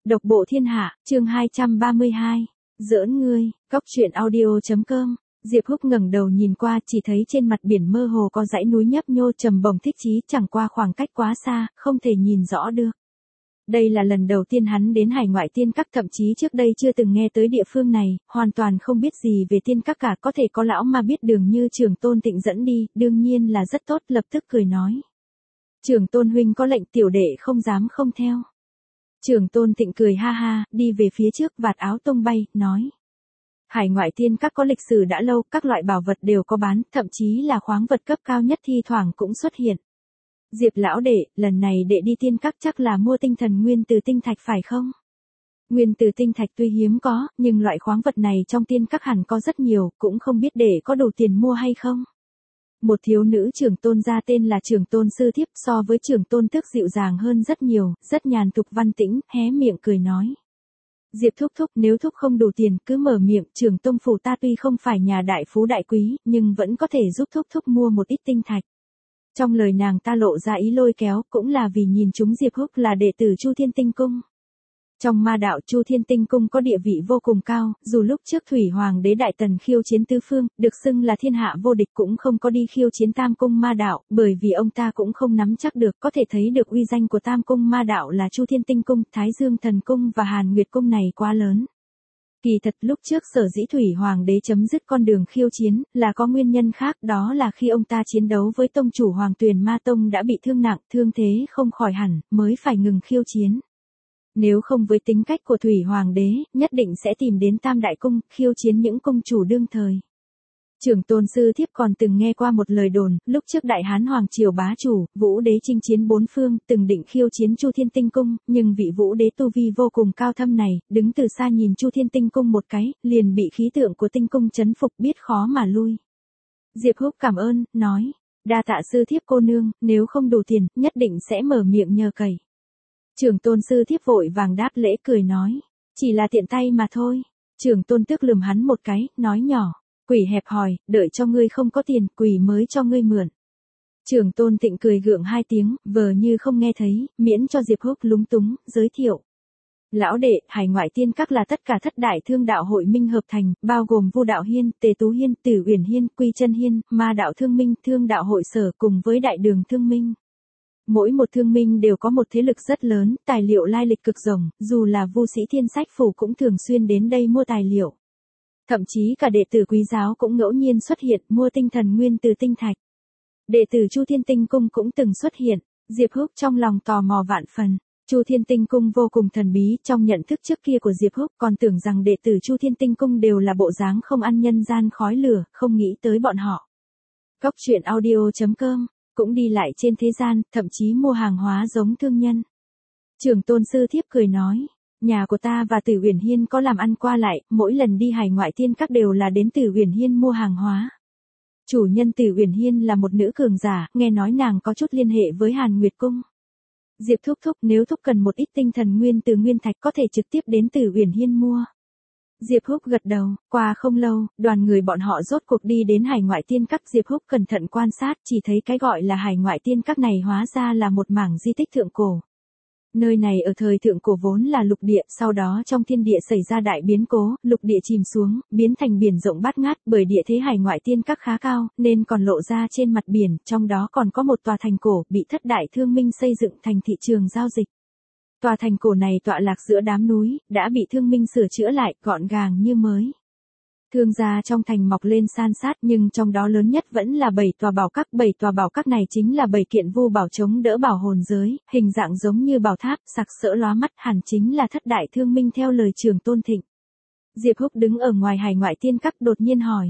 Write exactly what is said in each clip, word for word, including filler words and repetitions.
Độc bộ thiên hạ, chương hai trăm ba mươi hai. Giỡn ngươi, cóc truyện audio chấm com. Diệp Húc ngẩng đầu nhìn qua, chỉ thấy trên mặt biển mơ hồ có dãy núi nhấp nhô trầm bồng thích chí, chẳng qua khoảng cách quá xa, không thể nhìn rõ được. Đây là lần đầu tiên hắn đến Hải Ngoại Tiên Các, thậm chí trước đây chưa từng nghe tới địa phương này, hoàn toàn không biết gì về Tiên Các cả, có thể có lão mà biết đường như Trường Tôn Tịnh dẫn đi, đương nhiên là rất tốt, lập tức cười nói. Trường Tôn huynh có lệnh, tiểu đệ không dám không theo. Trường Tôn Tịnh cười ha ha, đi về phía trước, vạt áo tung bay, nói. Hải Ngoại Tiên Các có lịch sử đã lâu, các loại bảo vật đều có bán, thậm chí là khoáng vật cấp cao nhất thi thoảng cũng xuất hiện. Diệp lão đệ, lần này đệ đi Tiên Các chắc là mua tinh thần nguyên từ tinh thạch phải không? Nguyên từ tinh thạch tuy hiếm có, nhưng loại khoáng vật này trong Tiên Các hẳn có rất nhiều, cũng không biết đệ có đủ tiền mua hay không? Một thiếu nữ trưởng tôn gia tên là Trưởng Tôn Sư Thiếp, so với Trưởng Tôn Tước dịu dàng hơn rất nhiều, rất nhàn tục văn tĩnh, hé miệng cười nói. Diệp thúc thúc, nếu thúc không đủ tiền, cứ mở miệng, Trưởng Tông phủ ta tuy không phải nhà đại phú đại quý, nhưng vẫn có thể giúp thúc thúc mua một ít tinh thạch. Trong lời nàng ta lộ ra ý lôi kéo, cũng là vì nhìn chúng Diệp Húc là đệ tử Chu Thiên Tinh Cung. Trong ma đạo, Chu Thiên Tinh Cung có địa vị vô cùng cao, dù lúc trước Thủy Hoàng đế Đại Tần khiêu chiến tứ phương, được xưng là thiên hạ vô địch, cũng không có đi khiêu chiến Tam Cung ma đạo, bởi vì ông ta cũng không nắm chắc được, có thể thấy được uy danh của Tam Cung ma đạo là Chu Thiên Tinh Cung, Thái Dương Thần Cung và Hàn Nguyệt Cung này quá lớn. Kỳ thật lúc trước sở dĩ Thủy Hoàng đế chấm dứt con đường khiêu chiến, là có nguyên nhân khác, đó là khi ông ta chiến đấu với tông chủ Hoàng Tuyền Ma Tông đã bị thương nặng, thương thế không khỏi hẳn, mới phải ngừng khiêu chiến. Nếu không với tính cách của Thủy Hoàng đế, nhất định sẽ tìm đến Tam Đại Cung, khiêu chiến những cung chủ đương thời. Trưởng Tôn Sư Thiếp còn từng nghe qua một lời đồn, lúc trước Đại Hán Hoàng Triều bá chủ, Vũ đế chinh chiến bốn phương, từng định khiêu chiến Chu Thiên Tinh Cung, nhưng vị Vũ đế tu vi vô cùng cao thâm này, đứng từ xa nhìn Chu Thiên Tinh Cung một cái, liền bị khí tượng của Tinh Cung chấn phục, biết khó mà lui. Diệp Húc cảm ơn, nói, đa tạ Sư Thiếp cô nương, nếu không đủ tiền, nhất định sẽ mở miệng nhờ cậy. Trưởng Tôn Sư Thiếp vội vàng đáp lễ cười nói, chỉ là tiện tay mà thôi. Trưởng Tôn Tước lườm hắn một cái, nói nhỏ, quỷ hẹp hòi, đợi cho ngươi không có tiền, quỷ mới cho ngươi mượn. Trưởng Tôn Tịnh cười gượng hai tiếng, vờ như không nghe thấy, miễn cho Diệp Húc lúng túng, giới thiệu. Lão đệ, Hải Ngoại Tiên Các là tất cả thất đại thương đạo hội minh hợp thành, bao gồm Vu Đạo Hiên, Tề Tú Hiên, Tử Uyển Hiên, Quy Chân Hiên, Ma Đạo Thương Minh, Thương Đạo Hội Sở cùng với Đại Đường Thương Minh. Mỗi một thương minh đều có một thế lực rất lớn, tài liệu lai lịch cực rộng, dù là Vu Sĩ Thiên Sách Phủ cũng thường xuyên đến đây mua tài liệu. Thậm chí cả đệ tử quý giáo cũng ngẫu nhiên xuất hiện mua tinh thần nguyên từ tinh thạch. Đệ tử Chu Thiên Tinh Cung cũng từng xuất hiện, Diệp Húc trong lòng tò mò vạn phần. Chu Thiên Tinh Cung vô cùng thần bí, trong nhận thức trước kia của Diệp Húc còn tưởng rằng đệ tử Chu Thiên Tinh Cung đều là bộ dáng không ăn nhân gian khói lửa, không nghĩ tới bọn họ. Cóc truyện audio chấm com cũng đi lại trên thế gian, thậm chí mua hàng hóa giống thương nhân. Trưởng Tôn Sư Thiếp cười nói, nhà của ta và Tử Uyển Hiên có làm ăn qua lại, mỗi lần đi Hải Ngoại Tiên Các đều là đến Tử Uyển Hiên mua hàng hóa. Chủ nhân Tử Uyển Hiên là một nữ cường giả, nghe nói nàng có chút liên hệ với Hàn Nguyệt Cung. Diệp thúc thúc, nếu thúc cần một ít tinh thần nguyên từ nguyên thạch có thể trực tiếp đến Tử Uyển Hiên mua. Diệp Húc gật đầu, qua không lâu, đoàn người bọn họ rốt cuộc đi đến Hải Ngoại Tiên Các. Diệp Húc cẩn thận quan sát, chỉ thấy cái gọi là Hải Ngoại Tiên Các này hóa ra là một mảng di tích thượng cổ. Nơi này ở thời thượng cổ vốn là lục địa, sau đó trong thiên địa xảy ra đại biến cố, lục địa chìm xuống, biến thành biển rộng bát ngát, bởi địa thế Hải Ngoại Tiên Các khá cao, nên còn lộ ra trên mặt biển, trong đó còn có một tòa thành cổ, bị thất đại thương minh xây dựng thành thị trường giao dịch. Tòa thành cổ này tọa lạc giữa đám núi, đã bị thương minh sửa chữa lại, gọn gàng như mới. Thương gia trong thành mọc lên san sát, nhưng trong đó lớn nhất vẫn là bảy tòa bảo các. Bảy tòa bảo các này chính là bảy kiện vu bảo chống đỡ bảo hồn giới, hình dạng giống như bảo tháp, sặc sỡ lóa mắt, hẳn chính là thất đại thương minh theo lời Trưởng Tôn Thịnh. Diệp Húc đứng ở ngoài Hải Ngoại Tiên Các đột nhiên hỏi.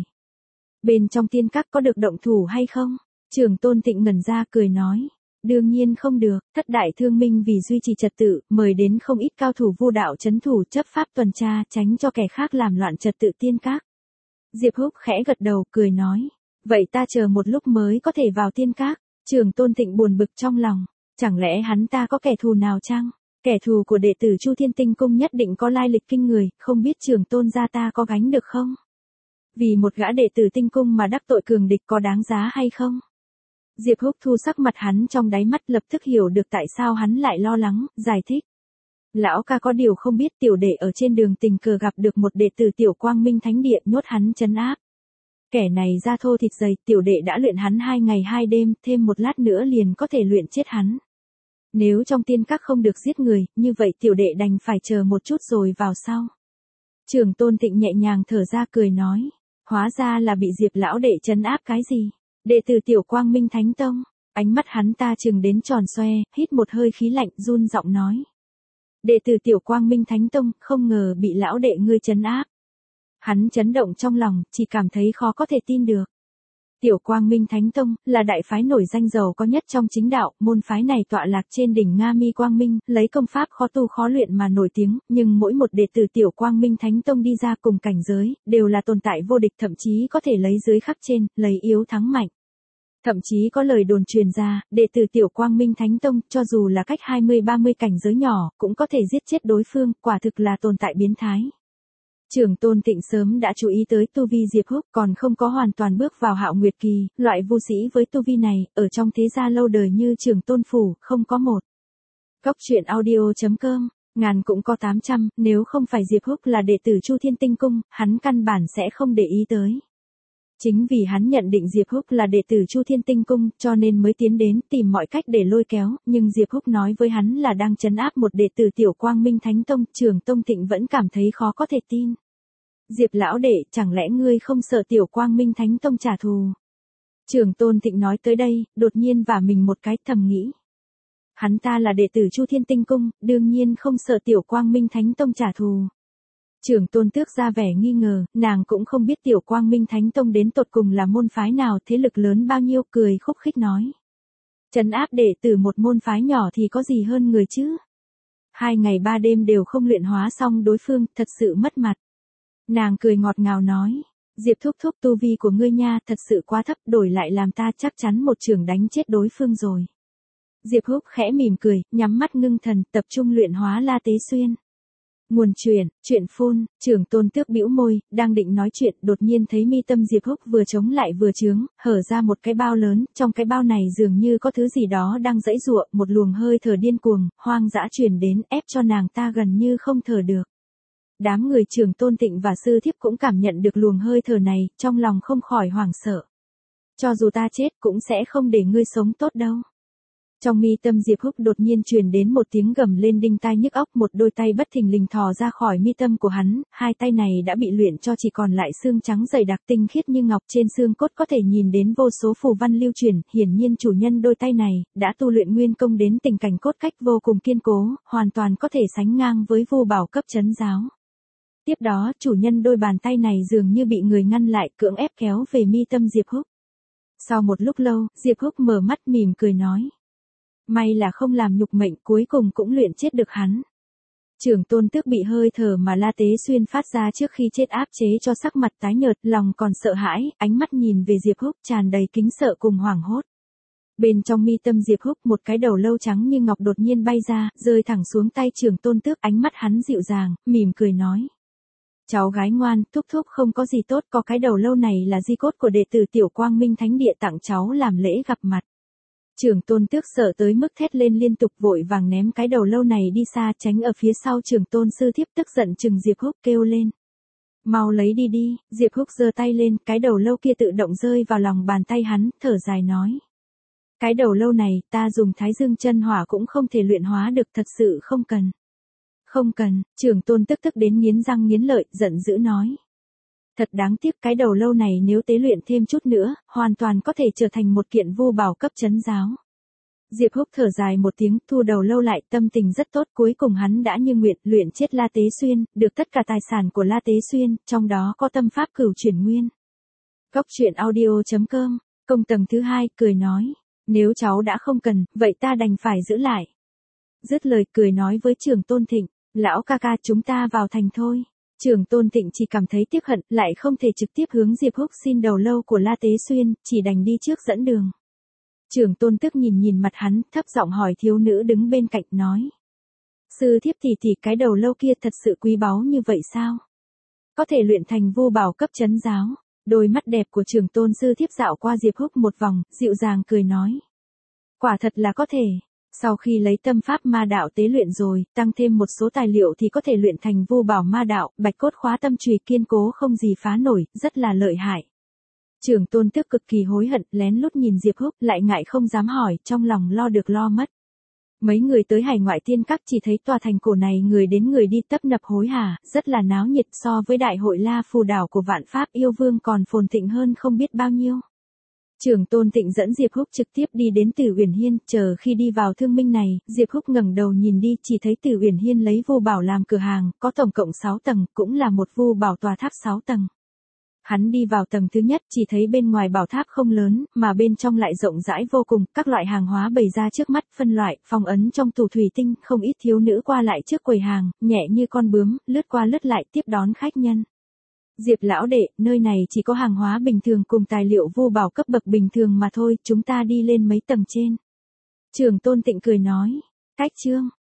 Bên trong Tiên Các có được động thủ hay không? Trưởng Tôn Thịnh ngẩn ra cười nói. Đương nhiên không được, thất đại thương minh vì duy trì trật tự, mời đến không ít cao thủ vu đạo trấn thủ chấp pháp tuần tra, tránh cho kẻ khác làm loạn trật tự Tiên Các. Diệp Húc khẽ gật đầu, cười nói, vậy ta chờ một lúc mới có thể vào Tiên Các. Trưởng Tôn Thịnh buồn bực trong lòng, chẳng lẽ hắn ta có kẻ thù nào chăng? Kẻ thù của đệ tử Chu Thiên Tinh Cung nhất định có lai lịch kinh người, không biết Trưởng Tôn gia ta có gánh được không? Vì một gã đệ tử Tinh Cung mà đắc tội cường địch có đáng giá hay không? Diệp Húc thu sắc mặt hắn trong đáy mắt, lập tức hiểu được tại sao hắn lại lo lắng, giải thích. Lão ca có điều không biết tiểu đệ ở trên đường tình cờ gặp được một đệ tử Tiểu Quang Minh Thánh Địa, nhốt hắn trấn áp. Kẻ này da thô thịt dày, tiểu đệ đã luyện hắn hai ngày hai đêm, thêm một lát nữa liền có thể luyện chết hắn. Nếu trong tiên các không được giết người, như vậy tiểu đệ đành phải chờ một chút rồi vào sau. Trường Tôn Thịnh nhẹ nhàng thở ra cười nói, hóa ra là bị Diệp lão đệ trấn áp cái gì? Đệ tử Tiểu Quang Minh Thánh Tông. Ánh mắt hắn ta trừng đến tròn xoe, hít một hơi khí lạnh, run giọng nói. Đệ tử Tiểu Quang Minh Thánh Tông, không ngờ bị lão đệ ngươi trấn áp. Hắn chấn động trong lòng, chỉ cảm thấy khó có thể tin được. Tiểu Quang Minh Thánh Tông là đại phái nổi danh giàu có nhất trong chính đạo, môn phái này tọa lạc trên đỉnh Nga Mi Quang Minh, lấy công pháp khó tu khó luyện mà nổi tiếng, nhưng mỗi một đệ tử Tiểu Quang Minh Thánh Tông đi ra cùng cảnh giới, đều là tồn tại vô địch, thậm chí có thể lấy dưới khắc trên, lấy yếu thắng mạnh. Thậm chí có lời đồn truyền ra, đệ tử Tiểu Quang Minh Thánh Tông, cho dù là cách hai mươi ba mươi cảnh giới nhỏ, cũng có thể giết chết đối phương, quả thực là tồn tại biến thái. Trường Tôn Thịnh sớm đã chú ý tới tu vi Diệp Húc, còn không có hoàn toàn bước vào Hạo Nguyệt kỳ, loại vô sĩ với tu vi này, ở trong thế gia lâu đời như Trường Tôn phủ, không có một. Cóc truyện audio chấm com, ngàn cũng có tám trăm, nếu không phải Diệp Húc là đệ tử Chu Thiên Tinh Cung, hắn căn bản sẽ không để ý tới. Chính vì hắn nhận định Diệp Húc là đệ tử Chu Thiên Tinh Cung, cho nên mới tiến đến tìm mọi cách để lôi kéo, nhưng Diệp Húc nói với hắn là đang trấn áp một đệ tử Tiểu Quang Minh Thánh Tông, Trường Tôn Thịnh vẫn cảm thấy khó có thể tin. Diệp lão đệ, chẳng lẽ ngươi không sợ Tiểu Quang Minh Thánh Tông trả thù? Trường Tôn Thịnh nói tới đây, đột nhiên vả mình một cái, thầm nghĩ. Hắn ta là đệ tử Chu Thiên Tinh Cung, đương nhiên không sợ Tiểu Quang Minh Thánh Tông trả thù. Trường Tôn Tước ra vẻ nghi ngờ, nàng cũng không biết Tiểu Quang Minh Thánh Tông đến tột cùng là môn phái nào, thế lực lớn bao nhiêu, cười khúc khích nói. Trấn áp đệ tử một môn phái nhỏ thì có gì hơn người chứ? Hai ngày ba đêm đều không luyện hóa xong đối phương, thật sự mất mặt. Nàng cười ngọt ngào nói, Diệp thúc thúc, tu vi của ngươi nha, thật sự quá thấp, đổi lại làm ta chắc chắn một trường đánh chết đối phương rồi. Diệp Húc khẽ mỉm cười, nhắm mắt ngưng thần, tập trung luyện hóa La Tế Xuyên. Nguồn truyền, chuyện phun, Trường Tôn Tước bĩu môi, đang định nói chuyện, đột nhiên thấy mi tâm Diệp Húc vừa chống lại vừa trướng, hở ra một cái bao lớn, trong cái bao này dường như có thứ gì đó đang giãy giụa, một luồng hơi thở điên cuồng, hoang dã truyền đến, ép cho nàng ta gần như không thở được. Đám người Trường Tôn Thịnh và sư thiếp cũng cảm nhận được luồng hơi thở này, trong lòng không khỏi hoảng sợ. Cho dù ta chết cũng sẽ không để ngươi sống tốt đâu. Trong mi tâm Diệp Húc đột nhiên truyền đến một tiếng gầm lên đinh tai nhức óc, một đôi tay bất thình lình thò ra khỏi mi tâm của hắn, hai tay này đã bị luyện cho chỉ còn lại xương trắng dày đặc tinh khiết như ngọc, trên xương cốt có thể nhìn đến vô số phù văn lưu truyền, hiển nhiên chủ nhân đôi tay này đã tu luyện nguyên công đến tình cảnh cốt cách vô cùng kiên cố, hoàn toàn có thể sánh ngang với Vu Bảo cấp trấn giáo. Tiếp đó, chủ nhân đôi bàn tay này dường như bị người ngăn lại, cưỡng ép kéo về mi tâm Diệp Húc. Sau một lúc lâu, Diệp Húc mở mắt mỉm cười nói. May là không làm nhục mệnh, cuối cùng cũng luyện chết được hắn. Trường Tôn Tước bị hơi thở mà La Tế Xuyên phát ra trước khi chết áp chế cho sắc mặt tái nhợt, lòng còn sợ hãi, ánh mắt nhìn về Diệp Húc tràn đầy kính sợ cùng hoảng hốt. Bên trong mi tâm Diệp Húc, một cái đầu lâu trắng như ngọc đột nhiên bay ra, rơi thẳng xuống tay Trường Tôn Tước, ánh mắt hắn dịu dàng, mỉm cười nói. Cháu gái ngoan, thúc thúc không có gì tốt, có cái đầu lâu này là di cốt của đệ tử Tiểu Quang Minh Thánh Địa tặng cháu làm lễ gặp mặt. Trường Tôn Tước sợ tới mức thét lên liên tục, vội vàng ném cái đầu lâu này đi xa, tránh ở phía sau. Trường Tôn sư thiếp tức giận chừng Diệp Húc kêu lên. Mau lấy đi đi. Diệp Húc giơ tay lên, cái đầu lâu kia tự động rơi vào lòng bàn tay hắn, thở dài nói. Cái đầu lâu này, ta dùng Thái Dương chân hỏa cũng không thể luyện hóa được, thật sự không cần. Không cần, Trường Tôn tức tức đến nghiến răng nghiến lợi, giận dữ nói. Thật đáng tiếc, cái đầu lâu này nếu tế luyện thêm chút nữa, hoàn toàn có thể trở thành một kiện Vu Bảo cấp trấn giáo. Diệp Húc thở dài một tiếng, thu đầu lâu lại, tâm tình rất tốt, cuối cùng hắn đã như nguyện luyện chết La Tế Xuyên, được tất cả tài sản của La Tế Xuyên, trong đó có tâm pháp cửu chuyển nguyên. Cóc truyện audio chấm com, công tầng thứ hai, cười nói, nếu cháu đã không cần, vậy ta đành phải giữ lại. Dứt lời cười nói với Trường Tôn Thịnh, lão ca ca chúng ta vào thành thôi. Trường Tôn Thịnh chỉ cảm thấy tiếc hận, lại không thể trực tiếp hướng Diệp Húc xin đầu lâu của La Tế Xuyên, chỉ đành đi trước dẫn đường. Trường Tôn tức nhìn nhìn mặt hắn, thấp giọng hỏi thiếu nữ đứng bên cạnh nói. Sư thiếp tỷ tỷ, cái đầu lâu kia thật sự quý báu như vậy sao? Có thể luyện thành Vu Bảo cấp trấn giáo. Đôi mắt đẹp của Trường Tôn sư thiếp dạo qua Diệp Húc một vòng, dịu dàng cười nói. Quả thật là có thể. Sau khi lấy tâm pháp ma đạo tế luyện rồi, tăng thêm một số tài liệu thì có thể luyện thành vô bảo ma đạo, bạch cốt khóa tâm chùy kiên cố không gì phá nổi, rất là lợi hại. Trưởng tôn tước cực kỳ hối hận, lén lút nhìn Diệp Húc, lại ngại không dám hỏi, trong lòng lo được lo mất. Mấy người tới Hải Ngoại Tiên Các chỉ thấy tòa thành cổ này người đến người đi tấp nập hối hả, rất là náo nhiệt, so với đại hội La Phù Đảo của Vạn Pháp Yêu Vương còn phồn thịnh hơn không biết bao nhiêu. Trưởng tôn Tịnh dẫn Diệp Húc trực tiếp đi đến Tử Uyển Hiên, chờ khi đi vào thương minh này, Diệp Húc ngẩng đầu nhìn đi, chỉ thấy Tử Uyển Hiên lấy vô bảo làm cửa hàng, có tổng cộng sáu tầng, cũng là một vô bảo tòa tháp sáu tầng. Hắn đi vào tầng thứ nhất, chỉ thấy bên ngoài bảo tháp không lớn, mà bên trong lại rộng rãi vô cùng, các loại hàng hóa bày ra trước mắt, phân loại, phong ấn trong tủ thủy tinh, không ít thiếu nữ qua lại trước quầy hàng, nhẹ như con bướm, lướt qua lướt lại tiếp đón khách nhân. Diệp lão đệ, nơi này chỉ có hàng hóa bình thường cùng tài liệu vô bảo cấp bậc bình thường mà thôi, chúng ta đi lên mấy tầng trên. Trưởng tôn Tịnh cười nói, cách chương,